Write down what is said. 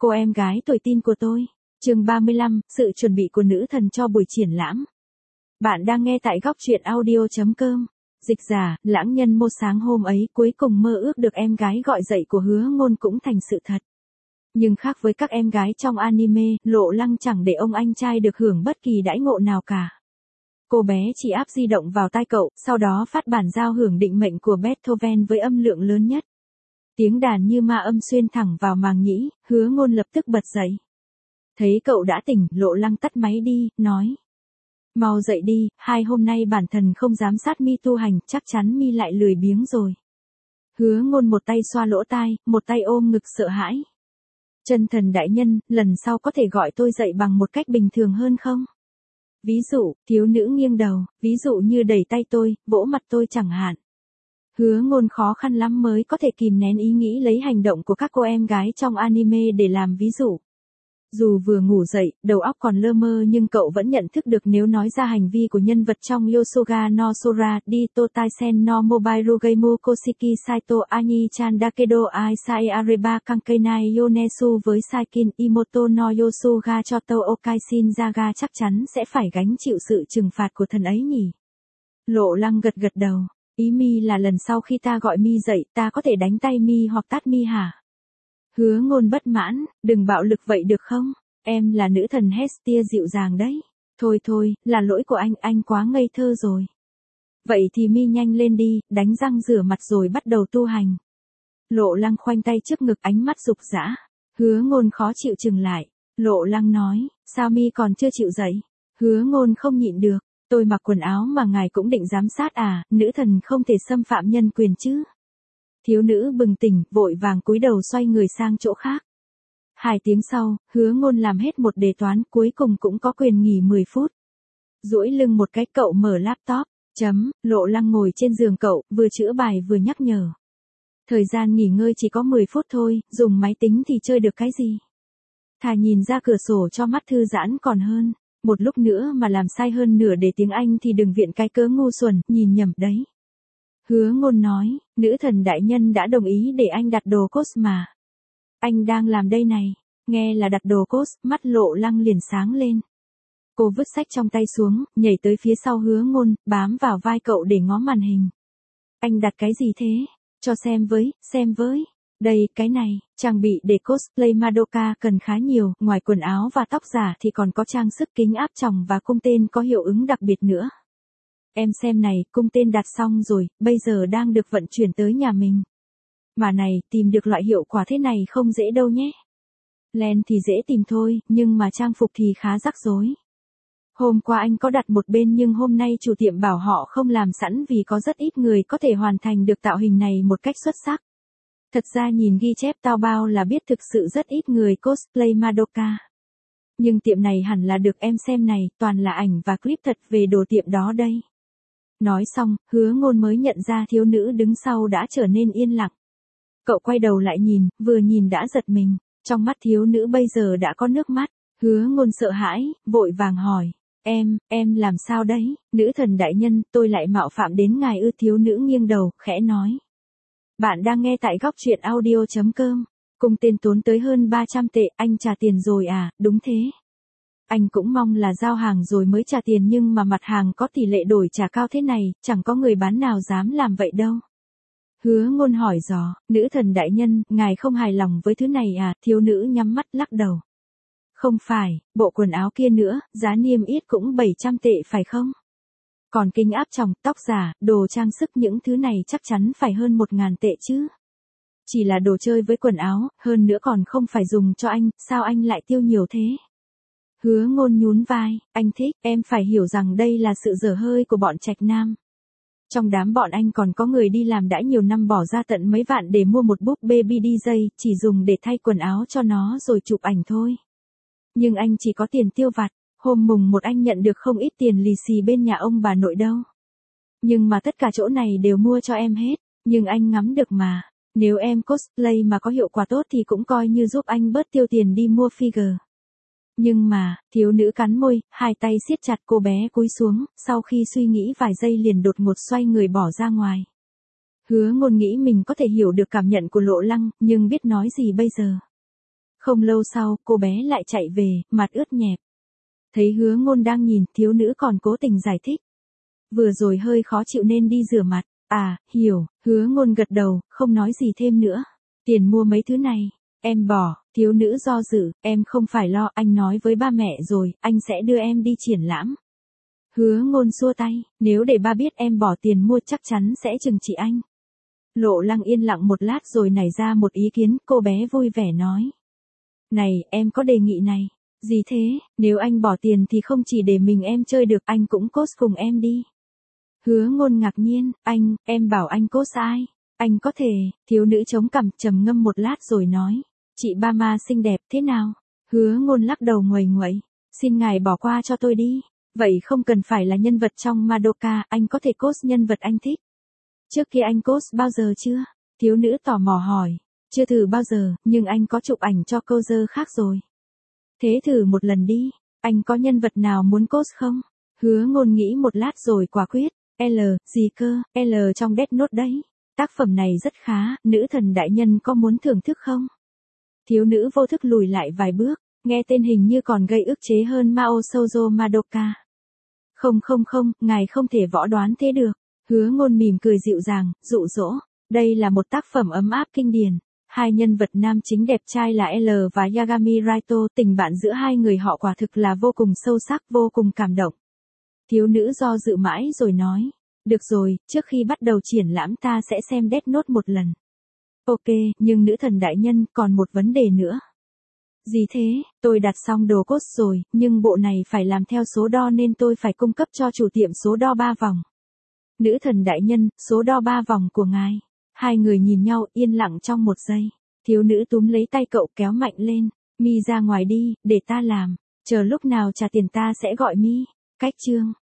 Cô em gái tuổi teen của tôi. Chương 35, sự chuẩn bị của nữ thần cho buổi triển lãm. Bạn đang nghe tại góc truyện audio.com. Dịch giả, lãng nhân một sáng hôm ấy cuối cùng mơ ước được em gái gọi dậy của Hứa Ngôn cũng thành sự thật. Nhưng khác với các em gái trong anime, Lộ Lăng chẳng để ông anh trai được hưởng bất kỳ đãi ngộ nào cả. Cô bé chỉ áp di động vào tai cậu, sau đó phát bản giao hưởng định mệnh của Beethoven với âm lượng lớn nhất. Tiếng đàn như ma âm xuyên thẳng vào màng nhĩ, Hứa Ngôn lập tức bật dậy. Thấy cậu đã tỉnh, Lộ Lăng tắt máy đi, nói. Mau dậy đi, 2 hôm nay bản thân không giám sát mi tu hành, chắc chắn mi lại lười biếng rồi. Hứa Ngôn một tay xoa lỗ tai, một tay ôm ngực sợ hãi. Chân thần đại nhân, lần sau có thể gọi tôi dậy bằng một cách bình thường hơn không? Ví dụ, thiếu nữ nghiêng đầu, ví dụ như đẩy tay tôi, vỗ mặt tôi chẳng hạn. Hứa Ngôn khó khăn lắm mới có thể kìm nén ý nghĩ lấy hành động của các cô em gái trong anime để làm ví dụ. Dù vừa ngủ dậy, đầu óc còn lơ mơ nhưng cậu vẫn nhận thức được nếu nói ra hành vi của nhân vật trong Yosoga no Sora, Dito Taisen no Mobile Game Koshiki Saito Ani-chan Dakedo Aisai Areba Kankenai Yonesu với Saikin Imoto no Yosuga Choto Okai Shinjaga chắc chắn sẽ phải gánh chịu sự trừng phạt của thần ấy nhỉ. Lộ Lăng gật gật đầu. Ý mi là lần sau khi ta gọi mi dậy, ta có thể đánh tay mi hoặc tát mi hả? Hứa Ngôn bất mãn, đừng bạo lực vậy được không? Em là nữ thần Hestia dịu dàng đấy. Thôi, là lỗi của anh quá ngây thơ rồi. Vậy thì mi nhanh lên đi, đánh răng rửa mặt rồi bắt đầu tu hành. Lộ Lăng khoanh tay trước ngực, ánh mắt rục rã. Hứa Ngôn khó chịu chừng lại. Lộ Lăng nói, sao mi còn chưa chịu dậy? Hứa Ngôn không nhịn được. Tôi mặc quần áo mà ngài cũng định giám sát à, nữ thần không thể xâm phạm nhân quyền chứ. Thiếu nữ bừng tỉnh, vội vàng cúi đầu xoay người sang chỗ khác. 2 tiếng sau, Hứa Ngôn làm hết một đề toán, cuối cùng cũng có quyền nghỉ 10 phút. Duỗi lưng một cái, cậu mở laptop. Lộ Lăng ngồi trên giường cậu, vừa chữa bài vừa nhắc nhở. Thời gian nghỉ ngơi chỉ có 10 phút thôi, dùng máy tính thì chơi được cái gì? Thà nhìn ra cửa sổ cho mắt thư giãn còn hơn. Một lúc nữa mà làm sai hơn nửa đề tiếng Anh thì đừng viện cái cớ ngu xuẩn, nhìn nhầm đấy. Hứa Ngôn nói, nữ thần đại nhân đã đồng ý để anh đặt đồ cốt mà. Anh đang làm đây này. Nghe là đặt đồ cốt, mắt Lộ Lăng liền sáng lên. Cô vứt sách trong tay xuống, nhảy tới phía sau Hứa Ngôn, bám vào vai cậu để ngó màn hình. Anh đặt cái gì thế? Cho xem với. Đây, cái này, trang bị để cosplay Madoka cần khá nhiều, ngoài quần áo và tóc giả thì còn có trang sức kính áp tròng và cung tên có hiệu ứng đặc biệt nữa. Em xem này, cung tên đặt xong rồi, bây giờ đang được vận chuyển tới nhà mình. Mà này, tìm được loại hiệu quả thế này không dễ đâu nhé. Len thì dễ tìm thôi, nhưng mà trang phục thì khá rắc rối. Hôm qua anh có đặt một bên nhưng hôm nay chủ tiệm bảo họ không làm sẵn vì có rất ít người có thể hoàn thành được tạo hình này một cách xuất sắc. Thật ra nhìn ghi chép Taobao là biết thực sự rất ít người cosplay Madoka. Nhưng tiệm này hẳn là được, em xem này, toàn là ảnh và clip thật về đồ tiệm đó đây. Nói xong, Hứa Ngôn mới nhận ra thiếu nữ đứng sau đã trở nên yên lặng. Cậu quay đầu lại nhìn, vừa nhìn đã giật mình, trong mắt thiếu nữ bây giờ đã có nước mắt. Hứa Ngôn sợ hãi, vội vàng hỏi, em làm sao đấy? Nữ thần đại nhân, tôi lại mạo phạm đến ngài ư? Thiếu nữ nghiêng đầu, khẽ nói. Bạn đang nghe tại góc truyện audio.com. Cung tên tốn tới hơn 300 tệ, anh trả tiền rồi à? Đúng thế. Anh cũng mong là giao hàng rồi mới trả tiền nhưng mà mặt hàng có tỷ lệ đổi trả cao thế này, chẳng có người bán nào dám làm vậy đâu. Hứa Ngôn hỏi dò, nữ thần đại nhân, ngài không hài lòng với thứ này à? Thiếu nữ nhắm mắt lắc đầu. Không phải, bộ quần áo kia nữa, giá niêm yết cũng 700 tệ phải không? Còn kính áp tròng, tóc giả, đồ trang sức những thứ này chắc chắn phải hơn 1.000 tệ chứ. Chỉ là đồ chơi với quần áo, hơn nữa còn không phải dùng cho anh, sao anh lại tiêu nhiều thế? Hứa Ngôn nhún vai, anh thích, em phải hiểu rằng đây là sự dở hơi của bọn trạch nam. Trong đám bọn anh còn có người đi làm đã nhiều năm bỏ ra tận mấy vạn để mua một búp baby DJ, chỉ dùng để thay quần áo cho nó rồi chụp ảnh thôi. Nhưng anh chỉ có tiền tiêu vặt, hôm mùng 1 anh nhận được không ít tiền lì xì bên nhà ông bà nội đâu. Nhưng mà tất cả chỗ này đều mua cho em hết, nhưng anh ngắm được mà. Nếu em cosplay mà có hiệu quả tốt thì cũng coi như giúp anh bớt tiêu tiền đi mua figure. Nhưng mà, thiếu nữ cắn môi, 2 tay siết chặt, cô bé cúi xuống, sau khi suy nghĩ vài giây liền đột ngột xoay người bỏ ra ngoài. Hứa Ngôn nghĩ mình có thể hiểu được cảm nhận của Lộ Lăng, nhưng biết nói gì bây giờ. Không lâu sau, cô bé lại chạy về, mặt ướt nhẹp. Thấy Hứa Ngôn đang nhìn, thiếu nữ còn cố tình giải thích. Vừa rồi hơi khó chịu nên đi rửa mặt. À, hiểu, Hứa Ngôn gật đầu, không nói gì thêm nữa. Tiền mua mấy thứ này, em bỏ, thiếu nữ do dự, em không phải lo, anh nói với ba mẹ rồi, anh sẽ đưa em đi triển lãm. Hứa Ngôn xua tay, nếu để ba biết em bỏ tiền mua chắc chắn sẽ trừng trị anh. Lộ Lăng yên lặng một lát rồi nảy ra một ý kiến, cô bé vui vẻ nói. Này, em có đề nghị này. Gì thế, nếu anh bỏ tiền thì không chỉ để mình em chơi được, anh cũng cos cùng em đi. Hứa Ngôn ngạc nhiên, em bảo anh cos ai? Anh có thể, thiếu nữ chống cằm trầm ngâm một lát rồi nói. Chị ba ma xinh đẹp thế nào? Hứa Ngôn lắc đầu nguầy nguậy. Xin ngài bỏ qua cho tôi đi. Vậy không cần phải là nhân vật trong Madoka, anh có thể cos nhân vật anh thích. Trước kia anh cos bao giờ chưa? Thiếu nữ tò mò hỏi. Chưa thử bao giờ, nhưng anh có chụp ảnh cho cô dơ khác rồi. Thế thử một lần đi, anh có nhân vật nào muốn cos không? Hứa Ngôn nghĩ một lát rồi quả quyết. Gì cơ, trong Death Note đấy. Tác phẩm này rất khá, nữ thần đại nhân có muốn thưởng thức không? Thiếu nữ vô thức lùi lại vài bước, nghe tên hình như còn gây ức chế hơn Mao Shoujo Madoka. Không, ngài không thể võ đoán thế được. Hứa Ngôn mỉm cười dịu dàng, dụ dỗ. Đây là một tác phẩm ấm áp kinh điển. Hai nhân vật nam chính đẹp trai là L và Yagami Raito, tình bạn giữa hai người họ quả thực là vô cùng sâu sắc, vô cùng cảm động. Thiếu nữ do dự mãi rồi nói, được rồi, trước khi bắt đầu triển lãm ta sẽ xem Death Note một lần. Ok, nhưng nữ thần đại nhân, còn một vấn đề nữa. Gì thế, tôi đặt xong đồ cốt rồi, nhưng bộ này phải làm theo số đo nên tôi phải cung cấp cho chủ tiệm số đo 3 vòng. Nữ thần đại nhân, số đo 3 vòng của ngài. Hai người nhìn nhau yên lặng trong một giây. Thiếu nữ túm lấy tay cậu kéo mạnh lên. Mi ra ngoài đi, để ta làm. Chờ lúc nào trả tiền ta sẽ gọi Mi. Cách chương.